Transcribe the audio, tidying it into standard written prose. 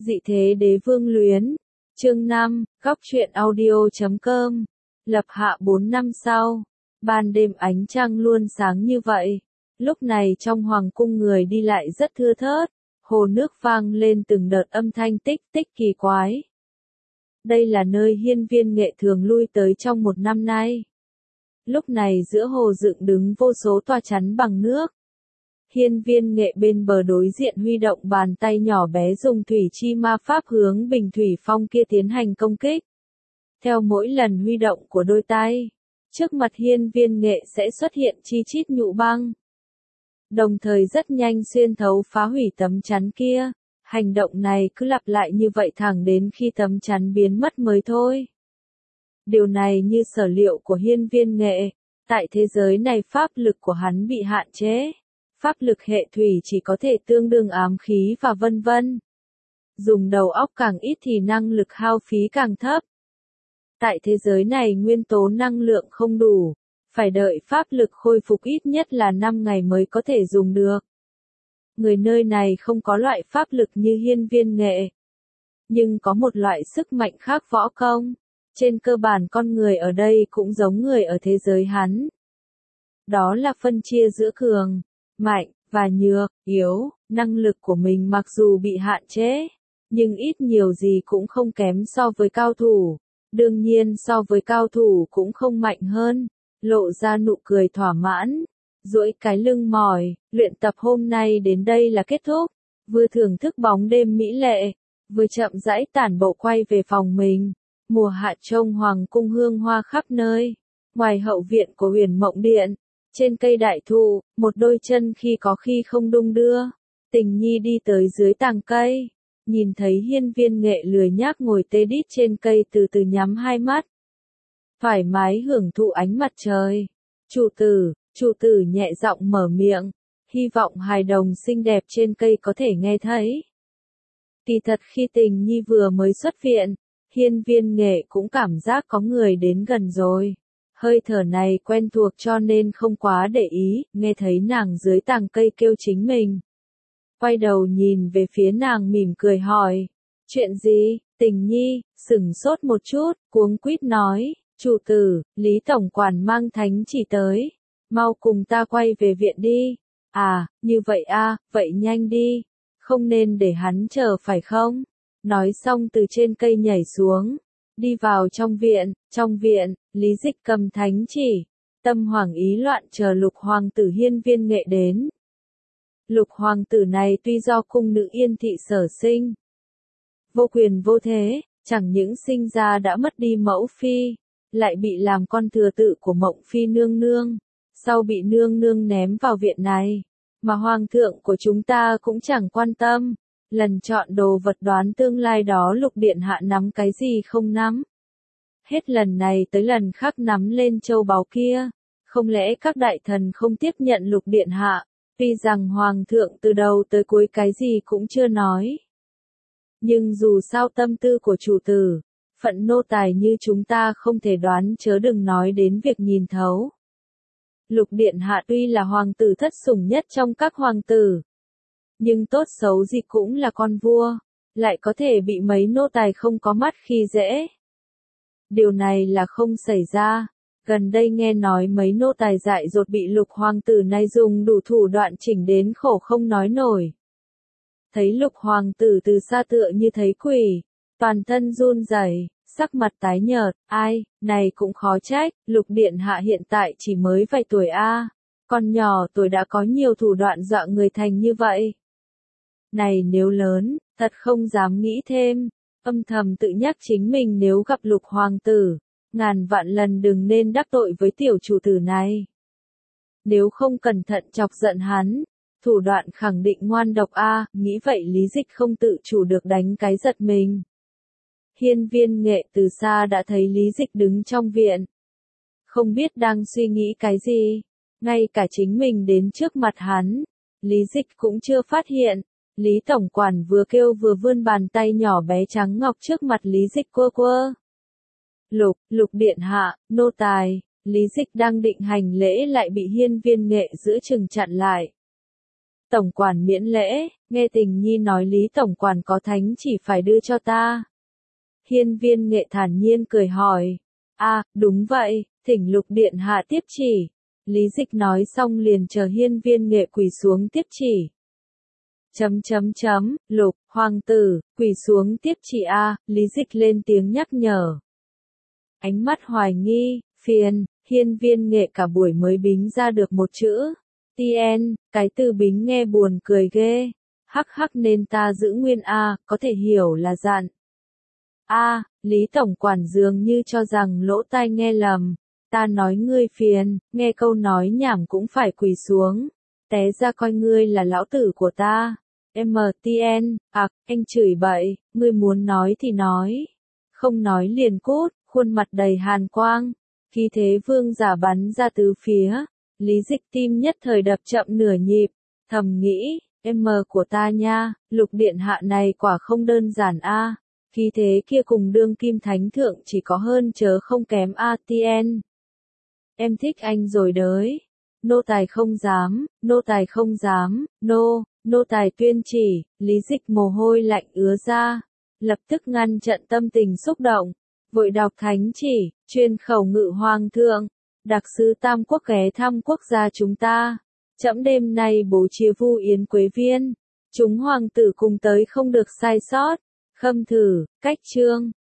Dị thế đế vương luyến. Chương 5, góc truyện audio.com. Lập hạ 4 năm sau. Ban đêm ánh trăng luôn sáng như vậy. Lúc này trong hoàng cung người đi lại rất thưa thớt. Hồ nước vang lên từng đợt âm thanh tích tích kỳ quái. Đây là nơi hiên viên nghệ thường lui tới trong một năm nay. Lúc này giữa hồ dựng đứng vô số tòa chắn bằng nước. Hiên viên nghệ bên bờ đối diện huy động bàn tay nhỏ bé dùng thủy chi ma pháp hướng bình thủy phong kia tiến hành công kích. Theo mỗi lần huy động của đôi tay, trước mặt hiên viên nghệ sẽ xuất hiện chi chít nhũ băng. Đồng thời rất nhanh xuyên thấu phá hủy tấm chắn kia. Hành động này cứ lặp lại như vậy thẳng đến khi tấm chắn biến mất mới thôi. Điều này như sở liệu của hiên viên nghệ. Tại thế giới này pháp lực của hắn bị hạn chế. Pháp lực hệ thủy chỉ có thể tương đương ám khí và vân vân. Dùng đầu óc càng ít thì năng lực hao phí càng thấp. Tại thế giới này nguyên tố năng lượng không đủ. Phải đợi pháp lực khôi phục ít nhất là 5 ngày mới có thể dùng được. Người nơi này không có loại pháp lực như hiên viên nghệ. Nhưng có một loại sức mạnh khác võ công. Trên cơ bản con người ở đây cũng giống người ở thế giới hắn. Đó là phân chia giữa cường, mạnh, và nhược, yếu. Năng lực của mình mặc dù bị hạn chế, nhưng ít nhiều gì cũng không kém so với cao thủ. Đương nhiên so với cao thủ cũng không mạnh hơn. Lộ ra nụ cười thỏa mãn. Duỗi cái lưng mỏi, luyện tập hôm nay đến đây là kết thúc. Vừa thưởng thức bóng đêm mỹ lệ, vừa chậm rãi tản bộ quay về phòng mình. Mùa hạ trông hoàng cung hương hoa khắp nơi. Ngoài hậu viện của Huyền Mộng Điện, trên cây đại thụ, một đôi chân khi có khi không đung đưa. Tình Nhi đi tới dưới tàng cây, nhìn thấy hiên viên nghệ lười nhác ngồi tê đít trên cây từ từ nhắm hai mắt. Thoải mái hưởng thụ ánh mặt trời. Chủ tử nhẹ giọng mở miệng, hy vọng hài đồng xinh đẹp trên cây có thể nghe thấy. Kỳ thật khi Tình Nhi vừa mới xuất viện, hiên viên nghệ cũng cảm giác có người đến gần rồi. Hơi thở này quen thuộc cho nên không quá để ý, nghe thấy nàng dưới tàng cây kêu chính mình. Quay đầu nhìn về phía nàng mỉm cười hỏi, chuyện gì? Tình Nhi sửng sốt một chút, cuống quýt nói, chủ tử, Lý tổng quản mang thánh chỉ tới. Mau cùng ta quay về viện đi. À, như vậy à, vậy nhanh đi. Không nên để hắn chờ phải không? Nói xong từ trên cây nhảy xuống. Đi vào trong viện, Lý Dịch cầm thánh chỉ. Tâm hoàng ý loạn chờ lục hoàng tử hiên viên nghệ đến. Lục hoàng tử này tuy do cung nữ Yên Thị sở sinh. Vô quyền vô thế, chẳng những sinh ra đã mất đi mẫu phi. Lại bị làm con thừa tự của Mộng Phi nương nương. Sau bị nương nương ném vào viện này, mà hoàng thượng của chúng ta cũng chẳng quan tâm. Lần chọn đồ vật đoán tương lai đó lục điện hạ nắm cái gì không nắm. Hết lần này tới lần khác nắm lên châu báu kia. Không lẽ các đại thần không tiếp nhận lục điện hạ, tuy rằng hoàng thượng từ đầu tới cuối cái gì cũng chưa nói. Nhưng dù sao tâm tư của chủ tử, phận nô tài như chúng ta không thể đoán chớ đừng nói đến việc nhìn thấu. Lục điện hạ tuy là hoàng tử thất sủng nhất trong các hoàng tử, nhưng tốt xấu gì cũng là con vua, lại có thể bị mấy nô tài không có mắt khi dễ. Điều này là không xảy ra. Gần đây nghe nói mấy nô tài dại dột bị lục hoàng tử này dùng đủ thủ đoạn chỉnh đến khổ không nói nổi. Thấy lục hoàng tử từ xa tựa như thấy quỷ, toàn thân run rẩy, sắc mặt tái nhợt, ai, này cũng khó trách, lục điện hạ hiện tại chỉ mới vài tuổi a, còn nhỏ tuổi đã có nhiều thủ đoạn dọa người thành như vậy. Này nếu lớn, thật không dám nghĩ thêm, âm thầm tự nhắc chính mình nếu gặp lục hoàng tử, ngàn vạn lần đừng nên đắc tội với tiểu chủ tử này. Nếu không cẩn thận chọc giận hắn, thủ đoạn khẳng định ngoan độc a, nghĩ vậy Lý Dịch không tự chủ được đánh cái giật mình. Hiên viên nghệ từ xa đã thấy Lý Dịch đứng trong viện. Không biết đang suy nghĩ cái gì. Ngay cả chính mình đến trước mặt hắn. Lý Dịch cũng chưa phát hiện. Lý tổng quản vừa kêu vừa vươn bàn tay nhỏ bé trắng ngọc trước mặt Lý Dịch quơ quơ. Lục điện hạ, nô tài. Lý Dịch đang định hành lễ lại bị hiên viên nghệ giữ chừng chặn lại. tổng quản miễn lễ, nghe Tình Nhi nói Lý tổng quản có thánh chỉ phải đưa cho ta. Hiên Viên Nghệ thản nhiên cười hỏi, đúng vậy, thỉnh Lục điện hạ tiếp chỉ. Lý Dịch nói xong liền chờ Hiên Viên Nghệ quỳ xuống tiếp chỉ. Lục, hoàng tử, quỳ xuống tiếp chỉ Lý Dịch lên tiếng nhắc nhở. Ánh mắt hoài nghi, phiền, Hiên Viên Nghệ cả buổi mới bính ra được một chữ. Tien, cái từ bính nghe buồn cười ghê. Hắc nên ta giữ nguyên có thể hiểu là dặn. Lý tổng quản dường như cho rằng lỗ tai nghe lầm. Ta nói ngươi phiền, nghe câu nói nhảm cũng phải quỳ xuống. Té ra coi ngươi là lão tử của ta. MTN, anh chửi bậy, ngươi muốn nói thì nói. Không nói liền cút, khuôn mặt đầy hàn quang. Khí thế vương giả bắn ra tứ phía. Lý Dịch tim nhất thời đập chậm nửa nhịp. Thầm nghĩ, của ta nha, Lục điện hạ này quả không đơn giản Khí thế kia cùng đương kim thánh thượng chỉ có hơn chớ không kém ATN. Em thích anh rồi đấy. Nô tài không dám, nô tài tuyên chỉ. Lý Dịch mồ hôi lạnh ứa ra. Lập tức ngăn chặn tâm tình xúc động. Vội đọc thánh chỉ, chuyên khẩu ngự hoàng thượng. Đặc sứ Tam Quốc ghé thăm quốc gia chúng ta. Trẫm đêm nay bố chia vu yến quế viên. Chúng hoàng tử cùng tới không được sai sót. Khâm thử, cách chương.